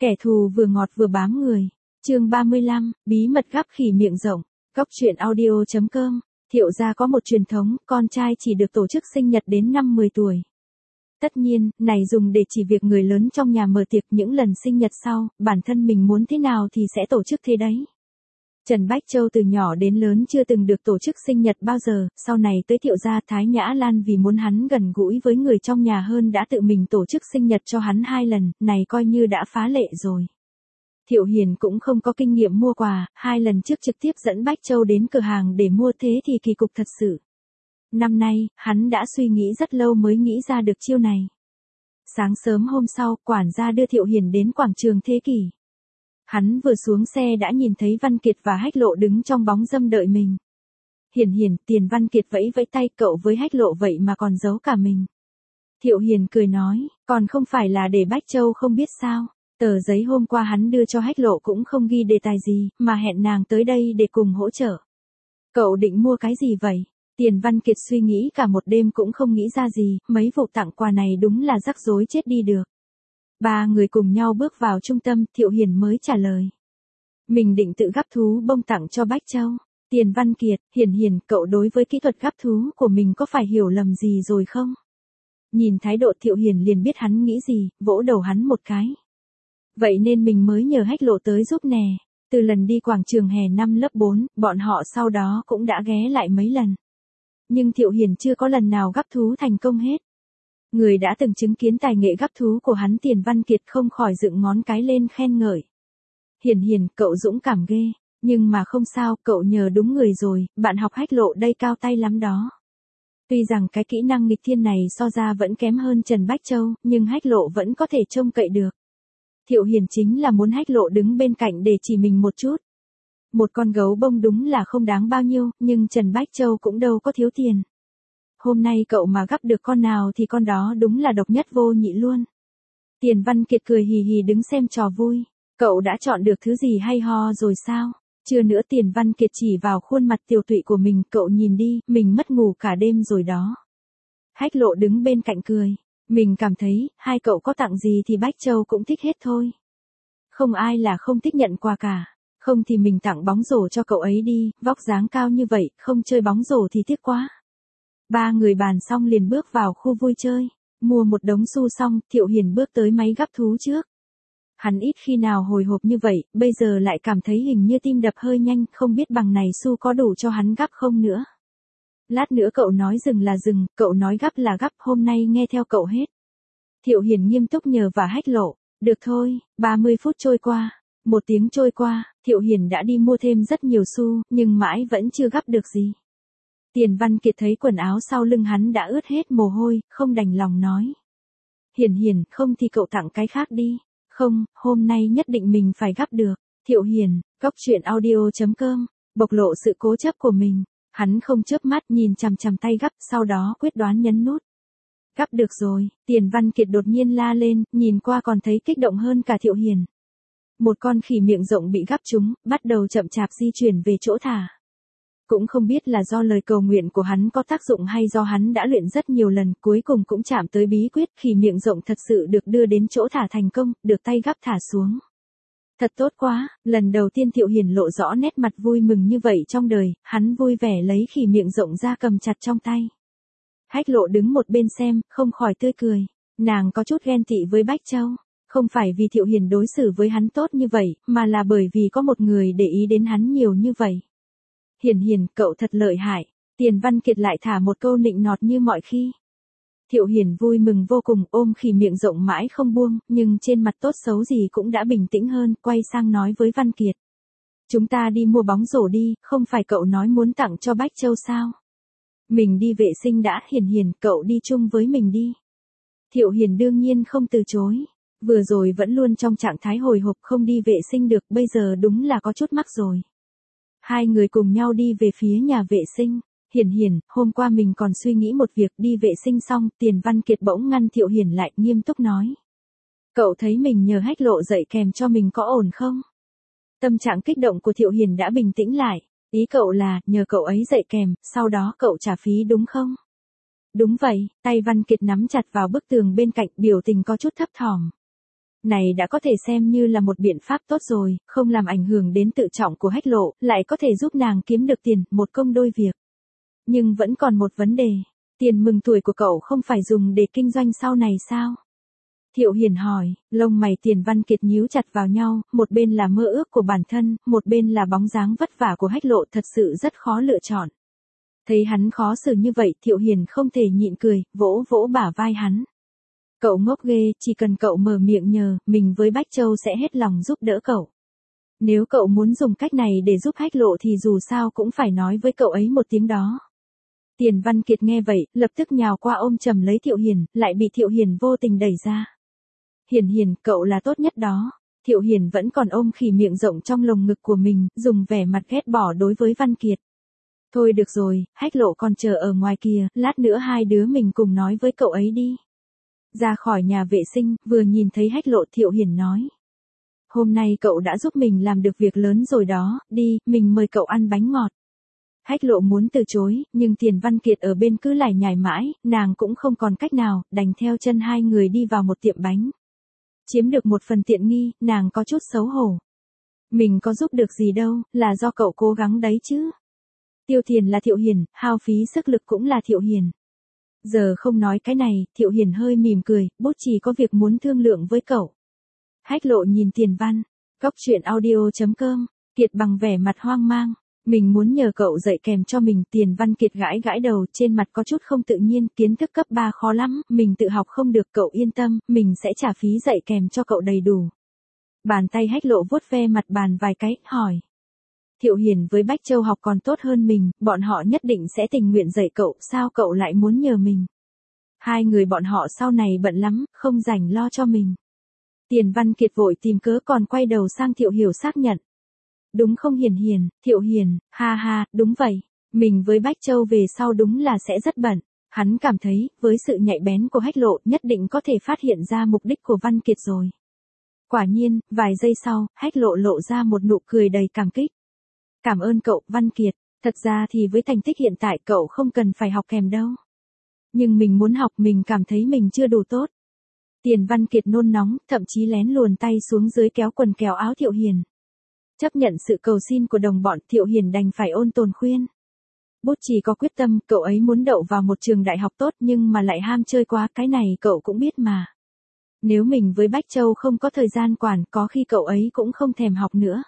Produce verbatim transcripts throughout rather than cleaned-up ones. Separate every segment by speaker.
Speaker 1: Kẻ thù vừa ngọt vừa bám người. Chương ba mươi lăm, bí mật gắp khỉ miệng rộng. Góc truyện audio chấm com. Thiệu gia có một truyền thống, con trai chỉ được tổ chức sinh nhật đến năm mười tuổi. Tất nhiên, này dùng để chỉ việc người lớn trong nhà mở tiệc những lần sinh nhật sau, bản thân mình muốn thế nào thì sẽ tổ chức thế đấy. Trần Bách Châu từ nhỏ đến lớn chưa từng được tổ chức sinh nhật bao giờ, sau này tới Thiệu gia Thái Nhã Lan vì muốn hắn gần gũi với người trong nhà hơn đã tự mình tổ chức sinh nhật cho hắn hai lần, này coi như đã phá lệ rồi. Thiệu Hiền cũng không có kinh nghiệm mua quà, hai lần trước trực tiếp dẫn Bách Châu đến cửa hàng để mua thế thì kỳ cục thật sự. Năm nay, hắn đã suy nghĩ rất lâu mới nghĩ ra được chiêu này. Sáng sớm hôm sau, quản gia đưa Thiệu Hiền đến quảng trường Thế Kỷ. Hắn vừa xuống xe đã nhìn thấy Văn Kiệt và Hách Lộ đứng trong bóng râm đợi mình. Hiền Hiền, Tiền Văn Kiệt vẫy vẫy tay, cậu với Hách Lộ vậy mà còn giấu cả mình. Thiệu Hiền cười nói, còn không phải là để Bách Châu không biết sao. Tờ giấy hôm qua hắn đưa cho Hách Lộ cũng không ghi đề tài gì, mà hẹn nàng tới đây để cùng hỗ trợ. Cậu định mua cái gì vậy? Tiền Văn Kiệt suy nghĩ cả một đêm cũng không nghĩ ra gì, mấy vụ tặng quà này đúng là rắc rối chết đi được. Ba người cùng nhau bước vào trung tâm, Thiệu Hiền mới trả lời. Mình định tự gắp thú bông tặng cho Bách Châu. Tiền Văn Kiệt, Hiền Hiền, cậu đối với kỹ thuật gắp thú của mình có phải hiểu lầm gì rồi không? Nhìn thái độ Thiệu Hiền liền biết hắn nghĩ gì, vỗ đầu hắn một cái. Vậy nên mình mới nhờ Hách Lộ tới giúp nè. Từ lần đi quảng trường hè năm lớp bốn, bọn họ sau đó cũng đã ghé lại mấy lần. Nhưng Thiệu Hiền chưa có lần nào gắp thú thành công hết. Người đã từng chứng kiến tài nghệ gắp thú của hắn Tiền Văn Kiệt không khỏi dựng ngón cái lên khen ngợi. Hiền Hiền, cậu dũng cảm ghê. Nhưng mà không sao, cậu nhờ đúng người rồi, bạn học Hách Lộ đây cao tay lắm đó. Tuy rằng cái kỹ năng nghịch thiên này so ra vẫn kém hơn Trần Bách Châu, nhưng Hách Lộ vẫn có thể trông cậy được. Thiệu Hiền chính là muốn Hách Lộ đứng bên cạnh để chỉ mình một chút. Một con gấu bông đúng là không đáng bao nhiêu, nhưng Trần Bách Châu cũng đâu có thiếu tiền. Hôm nay cậu mà gắp được con nào thì con đó đúng là độc nhất vô nhị luôn. Tiền Văn Kiệt cười hì hì đứng xem trò vui. Cậu đã chọn được thứ gì hay ho rồi sao? Chưa nữa, Tiền Văn Kiệt chỉ vào khuôn mặt tiều tụy của mình, cậu nhìn đi, mình mất ngủ cả đêm rồi đó. Hách Lộ đứng bên cạnh cười. Mình cảm thấy, hai cậu có tặng gì thì Bách Châu cũng thích hết thôi. Không ai là không thích nhận quà cả. Không thì mình tặng bóng rổ cho cậu ấy đi, vóc dáng cao như vậy, không chơi bóng rổ thì tiếc quá. Ba người bàn xong liền bước vào khu vui chơi. Mua một đống xu xong, Thiệu Hiền bước tới máy gắp thú trước. Hắn ít khi nào hồi hộp như vậy, bây giờ lại cảm thấy hình như tim đập hơi nhanh, không biết bằng này xu có đủ cho hắn gắp không nữa. Lát nữa cậu nói dừng là dừng, cậu nói gắp là gắp, hôm nay nghe theo cậu hết. Thiệu Hiền nghiêm túc nhờ và Hách Lộ. Được thôi, ba mươi phút trôi qua. Một tiếng trôi qua, Thiệu Hiền đã đi mua thêm rất nhiều xu, nhưng mãi vẫn chưa gắp được gì. Tiền Văn Kiệt thấy quần áo sau lưng hắn đã ướt hết mồ hôi, không đành lòng nói. Hiền Hiền, không thì cậu tặng cái khác đi. Không, hôm nay nhất định mình phải gắp được. Thiệu Hiền, góc truyện audio chấm com, bộc lộ sự cố chấp của mình. Hắn không chớp mắt nhìn chằm chằm tay gắp, sau đó quyết đoán nhấn nút. Gắp được rồi, Tiền Văn Kiệt đột nhiên la lên, nhìn qua còn thấy kích động hơn cả Thiệu Hiền. Một con khỉ miệng rộng bị gắp trúng, bắt đầu chậm chạp di chuyển về chỗ thả. Cũng không biết là do lời cầu nguyện của hắn có tác dụng hay do hắn đã luyện rất nhiều lần, cuối cùng cũng chạm tới bí quyết, khỉ miệng rộng thật sự được đưa đến chỗ thả thành công, được tay gắp thả xuống. Thật tốt quá, lần đầu tiên Thiệu Hiền lộ rõ nét mặt vui mừng như vậy trong đời, hắn vui vẻ lấy khỉ miệng rộng ra cầm chặt trong tay. Hách Lộ đứng một bên xem, không khỏi tươi cười. Nàng có chút ghen tị với Bách Châu. Không phải vì Thiệu Hiền đối xử với hắn tốt như vậy, mà là bởi vì có một người để ý đến hắn nhiều như vậy. Hiền Hiền, cậu thật lợi hại. Tiền Văn Kiệt lại thả một câu nịnh nọt như mọi khi. Thiệu Hiền vui mừng vô cùng, ôm khỉ miệng rộng mãi không buông, nhưng trên mặt tốt xấu gì cũng đã bình tĩnh hơn, quay sang nói với Văn Kiệt. Chúng ta đi mua bóng rổ đi, không phải cậu nói muốn tặng cho Bách Châu sao? Mình đi vệ sinh đã. Hiền Hiền, cậu đi chung với mình đi. Thiệu Hiền đương nhiên không từ chối. Vừa rồi vẫn luôn trong trạng thái hồi hộp không đi vệ sinh được, bây giờ đúng là có chút mắc rồi. Hai người cùng nhau đi về phía nhà vệ sinh. Hiền Hiền, hôm qua mình còn suy nghĩ một việc, đi vệ sinh xong, Tiền Văn Kiệt bỗng ngăn Thiệu Hiền lại, nghiêm túc nói. Cậu thấy mình nhờ Hách Lộ dạy kèm cho mình có ổn không? Tâm trạng kích động của Thiệu Hiền đã bình tĩnh lại. Ý cậu là, nhờ cậu ấy dạy kèm, sau đó cậu trả phí đúng không? Đúng vậy, tay Văn Kiệt nắm chặt vào bức tường bên cạnh, biểu tình có chút thấp thỏm. Này đã có thể xem như là một biện pháp tốt rồi, không làm ảnh hưởng đến tự trọng của Hách Lộ, lại có thể giúp nàng kiếm được tiền, một công đôi việc. Nhưng vẫn còn một vấn đề, tiền mừng tuổi của cậu không phải dùng để kinh doanh sau này sao? Thiệu Hiền hỏi, lông mày Tiền Văn Kiệt nhíu chặt vào nhau, một bên là mơ ước của bản thân, một bên là bóng dáng vất vả của Hách Lộ, thật sự rất khó lựa chọn. Thấy hắn khó xử như vậy, Thiệu Hiền không thể nhịn cười, vỗ vỗ bả vai hắn. Cậu ngốc ghê, chỉ cần cậu mở miệng nhờ, mình với Bách Châu sẽ hết lòng giúp đỡ cậu. Nếu cậu muốn dùng cách này để giúp Hách Lộ thì dù sao cũng phải nói với cậu ấy một tiếng đó. Tiền Văn Kiệt nghe vậy, lập tức nhào qua ôm chầm lấy Thiệu Hiền, lại bị Thiệu Hiền vô tình đẩy ra. Hiền Hiền, cậu là tốt nhất đó. Thiệu Hiền vẫn còn ôm khỉ miệng rộng trong lồng ngực của mình, dùng vẻ mặt ghét bỏ đối với Văn Kiệt. Thôi được rồi, Hách Lộ còn chờ ở ngoài kia, lát nữa hai đứa mình cùng nói với cậu ấy đi. Ra khỏi nhà vệ sinh, vừa nhìn thấy Hách Lộ, Thiệu Hiền nói. Hôm nay cậu đã giúp mình làm được việc lớn rồi đó, đi, mình mời cậu ăn bánh ngọt. Hách Lộ muốn từ chối, nhưng Tiền Văn Kiệt ở bên cứ lải nhải mãi, nàng cũng không còn cách nào, đành theo chân hai người đi vào một tiệm bánh. Chiếm được một phần tiện nghi, nàng có chút xấu hổ. Mình có giúp được gì đâu, là do cậu cố gắng đấy chứ. Tiêu tiền là Thiệu Hiền, hao phí sức lực cũng là Thiệu Hiền. Giờ không nói cái này, Thiệu Hiền hơi mỉm cười, bút chỉ có việc muốn thương lượng với cậu. Hách Lộ nhìn Tiền Văn, Cóc truyện audio chấm com, Kiệt bằng vẻ mặt hoang mang. Mình muốn nhờ cậu dạy kèm cho mình. Tiền Văn Kiệt gãi gãi đầu, trên mặt có chút không tự nhiên, kiến thức cấp ba khó lắm, mình tự học không được, cậu yên tâm, mình sẽ trả phí dạy kèm cho cậu đầy đủ. Bàn tay Hách Lộ vuốt ve mặt bàn vài cái, hỏi. Thiệu Hiền với Bách Châu học còn tốt hơn mình, bọn họ nhất định sẽ tình nguyện dạy cậu, sao cậu lại muốn nhờ mình? Hai người bọn họ sau này bận lắm, không rảnh lo cho mình. Tiền Văn Kiệt vội tìm cớ còn quay đầu sang Thiệu Hiểu xác nhận. Đúng không Hiền Hiền, Thiệu Hiền, ha ha, đúng vậy, mình với Bách Châu về sau đúng là sẽ rất bận. Hắn cảm thấy, với sự nhạy bén của Hách Lộ nhất định có thể phát hiện ra mục đích của Văn Kiệt rồi. Quả nhiên, vài giây sau, Hách Lộ lộ ra một nụ cười đầy cảm kích. Cảm ơn cậu, Văn Kiệt, thật ra thì với thành tích hiện tại cậu không cần phải học kèm đâu. Nhưng mình muốn học, mình cảm thấy mình chưa đủ tốt. Tiền Văn Kiệt nôn nóng, thậm chí lén luồn tay xuống dưới kéo quần kéo áo Thiệu Hiền. Chấp nhận sự cầu xin của đồng bọn, Thiệu Hiền đành phải ôn tồn khuyên. Bút chỉ có quyết tâm, cậu ấy muốn đậu vào một trường đại học tốt nhưng mà lại ham chơi quá, cái này cậu cũng biết mà. Nếu mình với Bách Châu không có thời gian quản, có khi cậu ấy cũng không thèm học nữa.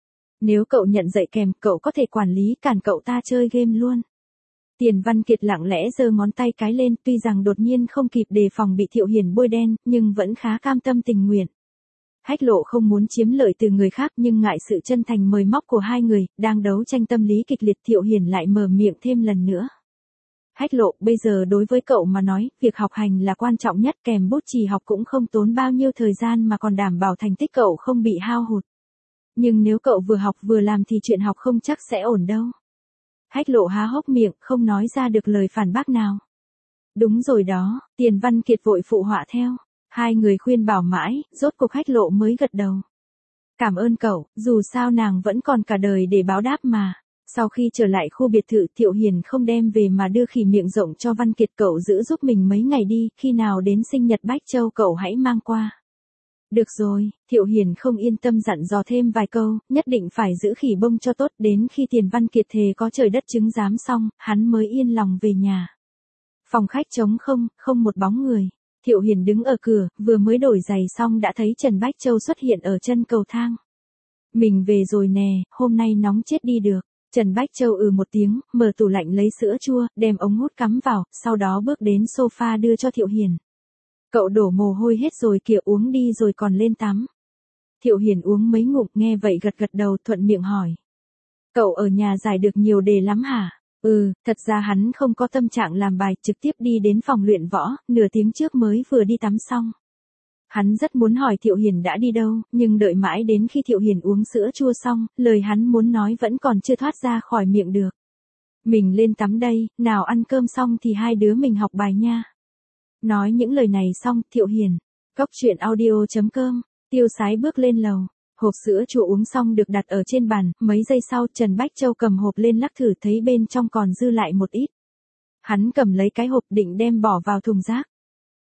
Speaker 1: Nếu cậu nhận dạy kèm, cậu có thể quản lý cản cậu ta chơi game luôn. Tiền Văn Kiệt lặng lẽ giơ ngón tay cái lên, tuy rằng đột nhiên không kịp đề phòng bị Thiệu Hiền bôi đen, nhưng vẫn khá cam tâm tình nguyện. Hách Lộ không muốn chiếm lợi từ người khác nhưng ngại sự chân thành mời móc của hai người, đang đấu tranh tâm lý kịch liệt, Thiệu Hiền lại mở miệng thêm lần nữa. Hách Lộ, bây giờ đối với cậu mà nói, việc học hành là quan trọng nhất, kèm bút chì học cũng không tốn bao nhiêu thời gian mà còn đảm bảo thành tích cậu không bị hao hụt. Nhưng nếu cậu vừa học vừa làm thì chuyện học không chắc sẽ ổn đâu. Hách Lộ há hốc miệng, không nói ra được lời phản bác nào. Đúng rồi đó, Tiền Văn Kiệt vội phụ họa theo. Hai người khuyên bảo mãi, rốt cuộc Hách Lộ mới gật đầu. Cảm ơn cậu, dù sao nàng vẫn còn cả đời để báo đáp mà. Sau khi trở lại khu biệt thự, Thiệu Hiền không đem về mà đưa khỉ miệng rộng cho Văn Kiệt, cậu giữ giúp mình mấy ngày đi, khi nào đến sinh nhật Bách Châu cậu hãy mang qua. Được rồi, Thiệu Hiền không yên tâm dặn dò thêm vài câu, nhất định phải giữ khỉ bông cho tốt, đến khi Tiền Văn Kiệt thề có trời đất chứng giám xong, hắn mới yên lòng về nhà. Phòng khách trống không, không một bóng người. Thiệu Hiền đứng ở cửa, vừa mới đổi giày xong đã thấy Trần Bách Châu xuất hiện ở chân cầu thang. Mình về rồi nè, hôm nay nóng chết đi được. Trần Bách Châu ừ một tiếng, mở tủ lạnh lấy sữa chua, đem ống hút cắm vào, sau đó bước đến sofa đưa cho Thiệu Hiền. Cậu đổ mồ hôi hết rồi kìa, uống đi rồi còn lên tắm. Thiệu Hiền uống mấy ngụm, nghe vậy gật gật đầu, thuận miệng hỏi. Cậu ở nhà giải được nhiều đề lắm hả? Ừ, thật ra hắn không có tâm trạng làm bài, trực tiếp đi đến phòng luyện võ, nửa tiếng trước mới vừa đi tắm xong. Hắn rất muốn hỏi Thiệu Hiền đã đi đâu, nhưng đợi mãi đến khi Thiệu Hiền uống sữa chua xong, lời hắn muốn nói vẫn còn chưa thoát ra khỏi miệng được. Mình lên tắm đây, nào ăn cơm xong thì hai đứa mình học bài nha. Nói những lời này xong, Thiệu Hiền, Cóc truyện audio chấm com, tiêu sái bước lên lầu. Hộp sữa chua uống xong được đặt ở trên bàn, mấy giây sau Trần Bách Châu cầm hộp lên lắc thử, thấy bên trong còn dư lại một ít. Hắn cầm lấy cái hộp định đem bỏ vào thùng rác.